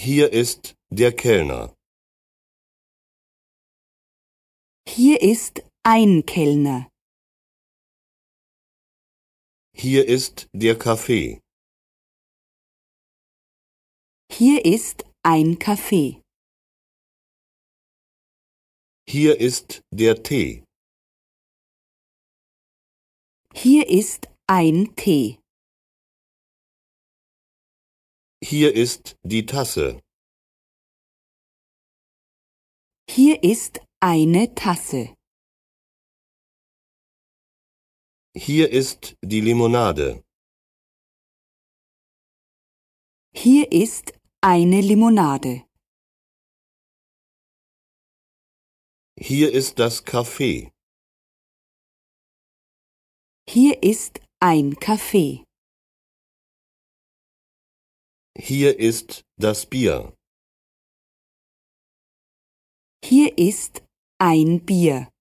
Hier ist der Kellner. Hier ist ein Kellner. Hier ist der Kaffee. Hier ist ein Kaffee. Hier ist der Tee. Hier ist ein Tee. Hier ist die Tasse. Hier ist eine Tasse. Hier ist die Limonade. Hier ist eine Limonade. Hier ist das Kaffee. Hier ist ein Kaffee. Hier ist das Bier. Hier ist ein Bier.